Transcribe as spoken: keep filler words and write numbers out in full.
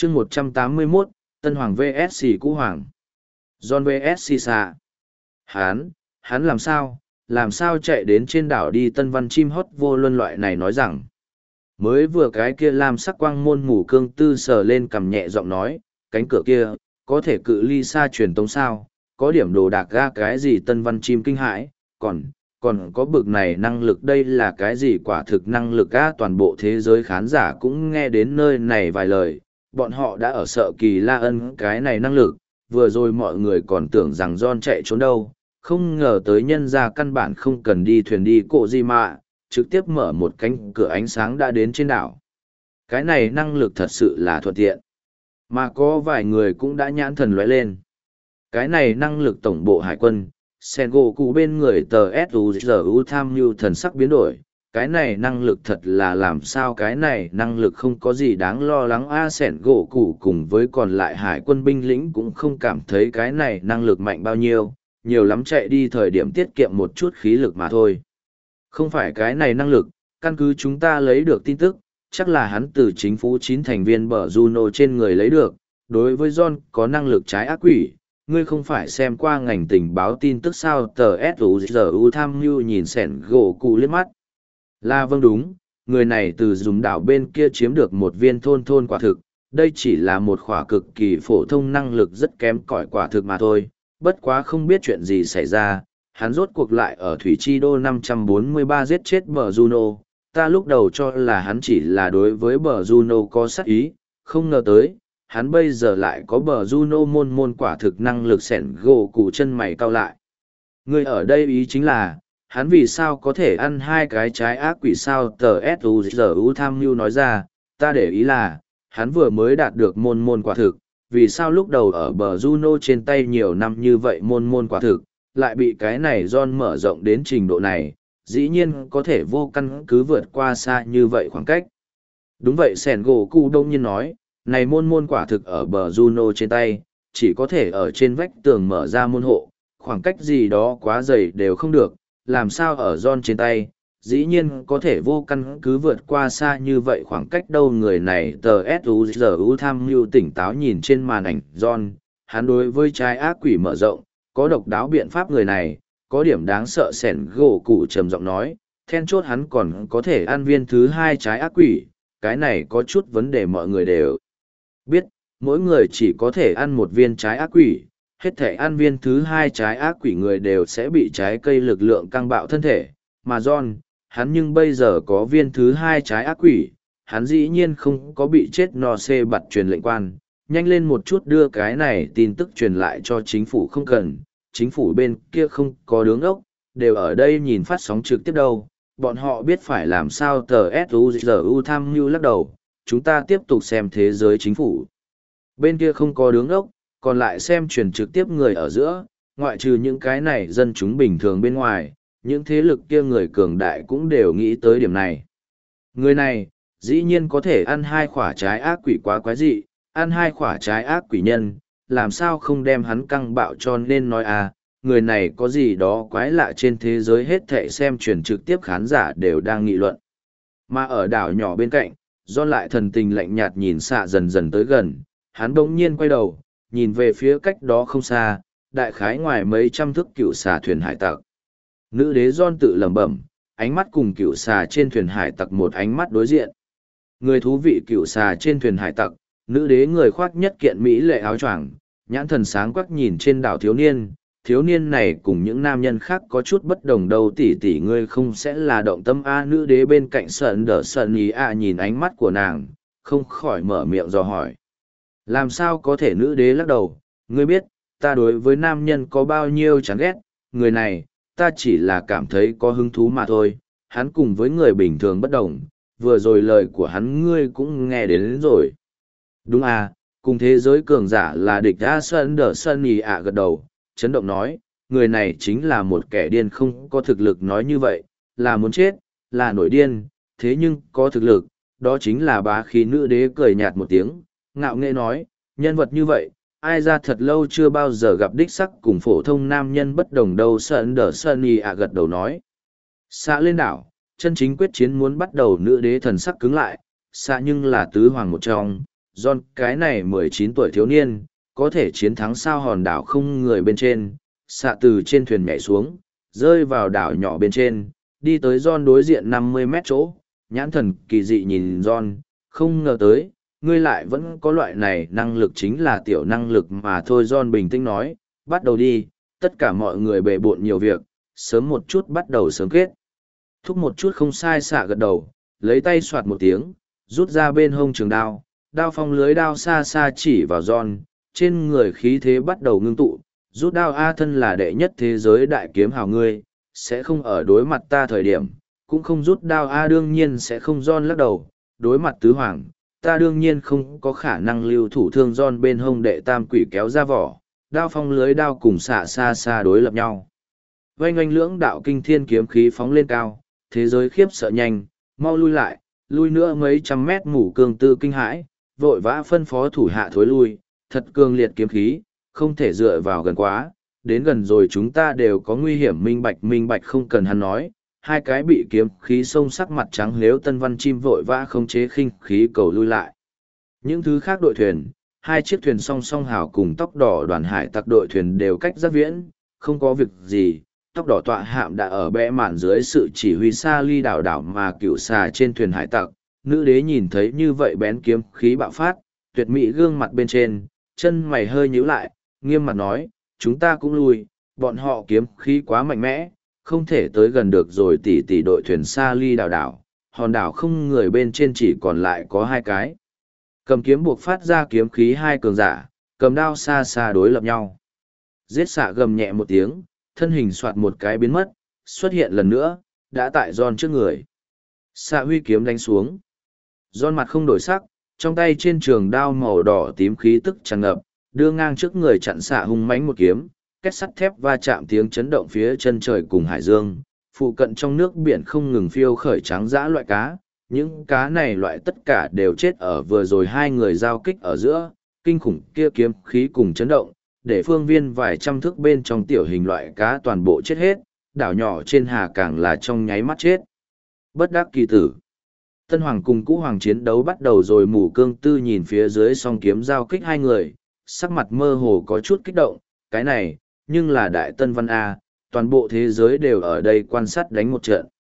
chương một trăm tám mươi mốt, Tân Hoàng vs Cũ Hoàng. John vs Xạ. Hán, hắn làm sao, làm sao chạy đến trên đảo đi Tân Văn chim hót vô luân loại này nói rằng. Mới vừa cái kia làm sắc quang môn mù cương tư sờ lên cầm nhẹ giọng nói, cánh cửa kia, có thể cự ly xa truyền tống sao, có điểm đồ đạc ra cái gì Tân Văn chim kinh hãi, còn, còn có bực này năng lực đây là cái gì quả thực năng lực á toàn bộ thế giới khán giả cũng nghe đến nơi này vài lời, bọn họ đã ở sợ Kỳ La Ân cái này năng lực, vừa rồi mọi người còn tưởng rằng John chạy trốn đâu, không ngờ tới nhân ra căn bản không cần đi thuyền đi cộ gì mà, trực tiếp mở một cánh cửa ánh sáng đã đến trên đảo. Cái này năng lực thật sự là thuận tiện, mà có vài người cũng đã nhãn thần lóe lên. Cái này năng lực tổng bộ hải quân, Sengoku bên người tờ Suzu tham mưu thần sắc biến đổi, cái này năng lực thật là làm sao cái này năng lực không có gì đáng lo lắng a Sengoku cùng với còn lại hải quân binh lĩnh cũng không cảm thấy cái này năng lực mạnh bao nhiêu, nhiều lắm chạy đi thời điểm tiết kiệm một chút khí lực mà thôi. Không phải cái này năng lực, căn cứ chúng ta lấy được tin tức, chắc là hắn từ chính phủ chín thành viên bờ Juno trên người lấy được, đối với John có năng lực trái ác quỷ. Ngươi không phải xem qua ngành tình báo tin tức sao tờ Suzu tham mưu nhìn sẻn gỗ cụ liếc mắt. Là vâng đúng, người này từ dùng đảo bên kia chiếm được một viên thôn thôn quả thực, đây chỉ là một khỏa cực kỳ phổ thông năng lực rất kém cỏi quả thực mà thôi, bất quá không biết chuyện gì xảy ra, hắn rốt cuộc lại ở Thủy Chi Đô năm trăm bốn mươi ba giết chết bờ Juno, ta lúc đầu cho là hắn chỉ là đối với bờ Juno có sát ý, không ngờ tới hắn bây giờ lại có bờ Juno môn môn quả thực năng lực sẻn gỗ cụ chân mày cao lại. Người ở đây ý chính là, hắn vì sao có thể ăn hai cái trái ác quỷ sao tờ Suzu tham mưu nói ra, ta để ý là, hắn vừa mới đạt được môn môn quả thực, vì sao lúc đầu ở bờ Juno trên tay nhiều năm như vậy môn môn quả thực, lại bị cái này John mở rộng đến trình độ này, dĩ nhiên có thể vô căn cứ vượt qua xa như vậy khoảng cách. Đúng vậy sẻn gỗ cụ đông nhiên nói, này môn môn quả thực ở bờ Juno trên tay, chỉ có thể ở trên vách tường mở ra môn hộ, khoảng cách gì đó quá dày đều không được, làm sao ở John trên tay, dĩ nhiên có thể vô căn cứ vượt qua xa như vậy khoảng cách đâu người này tờ Suzu tham mưu tỉnh táo nhìn trên màn ảnh John, hắn đối với trái ác quỷ mở rộng, có độc đáo biện pháp người này, có điểm đáng sợ sẻn gỗ cụ trầm giọng nói, then chốt hắn còn có thể ăn viên thứ hai trái ác quỷ, cái này có chút vấn đề mọi người đều biết, mỗi người chỉ có thể ăn một viên trái ác quỷ, hết thể ăn viên thứ hai trái ác quỷ người đều sẽ bị trái cây lực lượng căng bạo thân thể, mà John, hắn nhưng bây giờ có viên thứ hai trái ác quỷ, hắn dĩ nhiên không có bị chết no xê bặt truyền lệnh quan, nhanh lên một chút đưa cái này tin tức truyền lại cho chính phủ không cần, chính phủ bên kia không có đứng ốc, đều ở đây nhìn phát sóng trực tiếp đâu, bọn họ biết phải làm sao tờ Suzu tham mưu lắc đầu, chúng ta tiếp tục xem thế giới chính phủ. Bên kia không có đứng ốc, còn lại xem truyền trực tiếp người ở giữa, ngoại trừ những cái này dân chúng bình thường bên ngoài, những thế lực kia người cường đại cũng đều nghĩ tới điểm này. Người này, dĩ nhiên có thể ăn hai quả trái ác quỷ quá quái dị, ăn hai quả trái ác quỷ nhân, làm sao không đem hắn căng bạo cho nên nói à, người này có gì đó quái lạ trên thế giới hết thệ xem truyền trực tiếp khán giả đều đang nghị luận. Mà ở đảo nhỏ bên cạnh, John lại thần tình lạnh nhạt nhìn xạ dần dần tới gần, hắn bỗng nhiên quay đầu, nhìn về phía cách đó không xa, đại khái ngoài mấy trăm thước cựu xà thuyền hải tặc. Nữ đế John tự lẩm bẩm, ánh mắt cùng cựu xà trên thuyền hải tặc một ánh mắt đối diện. Người thú vị cựu xà trên thuyền hải tặc, nữ đế người khoác nhất kiện mỹ lệ áo choàng, nhãn thần sáng quắc nhìn trên đảo thiếu niên, thiếu niên này cùng những nam nhân khác có chút bất đồng đâu tỷ tỷ ngươi không sẽ là động tâm a nữ đế bên cạnh sợn đỡ sợn ý a nhìn ánh mắt của nàng, không khỏi mở miệng dò hỏi. Làm sao có thể nữ đế lắc đầu, ngươi biết, ta đối với nam nhân có bao nhiêu chán ghét, người này, ta chỉ là cảm thấy có hứng thú mà thôi, hắn cùng với người bình thường bất đồng, vừa rồi lời của hắn ngươi cũng nghe đến, đến rồi. Đúng à, cùng thế giới cường giả là địch A Sơn Đờ Sơn Ý ạ gật đầu, chấn động nói, người này chính là một kẻ điên không có thực lực nói như vậy, là muốn chết, là nổi điên, thế nhưng có thực lực, đó chính là bá khí nữ đế cười nhạt một tiếng, ngạo nghễ nói, nhân vật như vậy, ai ra thật lâu chưa bao giờ gặp đích sắc cùng phổ thông nam nhân bất đồng đâu Sơn Đờ Sơn Ý ạ gật đầu nói. Xạ lên đảo, chân chính quyết chiến muốn bắt đầu nữ đế thần sắc cứng lại, xạ nhưng là tứ hoàng một trong, John cái này mười chín tuổi thiếu niên, có thể chiến thắng sao hòn đảo không người bên trên, xạ từ trên thuyền nhảy xuống, rơi vào đảo nhỏ bên trên, đi tới John đối diện năm mươi mét chỗ, nhãn thần kỳ dị nhìn John, không ngờ tới, ngươi lại vẫn có loại này năng lực chính là tiểu năng lực mà thôi. John bình tĩnh nói, bắt đầu đi, tất cả mọi người bề bộn nhiều việc, sớm một chút bắt đầu sớm kết. Thúc một chút không sai, xạ gật đầu, lấy tay soạt một tiếng, rút ra bên hông trường đao, đao phong lưới đao xa xa chỉ vào John, trên người khí thế bắt đầu ngưng tụ, rút đao A, thân là đệ nhất thế giới đại kiếm hào ngươi, sẽ không ở đối mặt ta thời điểm, cũng không rút đao A. Đương nhiên sẽ không. John lắc đầu, đối mặt tứ hoàng, ta đương nhiên không có khả năng lưu thủ thương. John bên hông đệ tam quỷ kéo ra vỏ, đao phong lưới đao cùng xạ xa xa đối lập nhau. Oanh oanh lưỡng đạo kinh thiên kiếm khí phóng lên cao, thế giới khiếp sợ nhanh, mau lui lại, lui nữa mấy trăm mét. Mù cương tư kinh hãi, vội vã phân phó thủ hạ thối lui, thật cường liệt kiếm khí, không thể dựa vào gần quá, đến gần rồi chúng ta đều có nguy hiểm. Minh bạch minh bạch, không cần hắn nói, hai cái bị kiếm khí xông sắc mặt trắng lếu Tân Văn Chim vội vã khống chế khinh khí cầu lui lại. Những thứ khác đội thuyền, hai chiếc thuyền song song hào cùng tóc đỏ đoàn hải tặc đội thuyền đều cách rất viễn, không có việc gì. Tóc đỏ tọa hạm đã ở bẽ mạn dưới sự chỉ huy xa ly đảo đảo mà cựu xà trên thuyền hải tặc. Nữ đế nhìn thấy như vậy bén kiếm khí bạo phát, tuyệt mỹ gương mặt bên trên, chân mày hơi nhíu lại, nghiêm mặt nói, chúng ta cũng lui, bọn họ kiếm khí quá mạnh mẽ, không thể tới gần được rồi. Tỷ tỷ đội thuyền xa ly đảo đảo, hòn đảo không người bên trên chỉ còn lại có hai cái. Cầm kiếm buộc phát ra kiếm khí hai cường giả, cầm đao xa xa đối lập nhau. Giết xạ gầm nhẹ một tiếng, thân hình soạt một cái biến mất, xuất hiện lần nữa, đã tại John trước người. Xạ huy kiếm đánh xuống. John mặt không đổi sắc, trong tay trên trường đao màu đỏ tím khí tức tràn ngập, đưa ngang trước người chặn xạ hung mãnh một kiếm, két sắt thép va chạm tiếng chấn động phía chân trời cùng hải dương. Phụ cận trong nước biển không ngừng phiêu khởi trắng dã loại cá, những cá này loại tất cả đều chết ở vừa rồi hai người giao kích ở giữa, kinh khủng kia kiếm khí cùng chấn động, để phương viên vài trăm thước bên trong tiểu hình loại cá toàn bộ chết hết, đảo nhỏ trên hà càng là trong nháy mắt chết. Bất đắc kỳ tử. Tân Hoàng cùng Cũ Hoàng chiến đấu bắt đầu rồi. Mù cương tư nhìn phía dưới song kiếm giao kích hai người, sắc mặt mơ hồ có chút kích động, cái này, nhưng là Đại Tân Văn A, toàn bộ thế giới đều ở đây quan sát đánh một trận.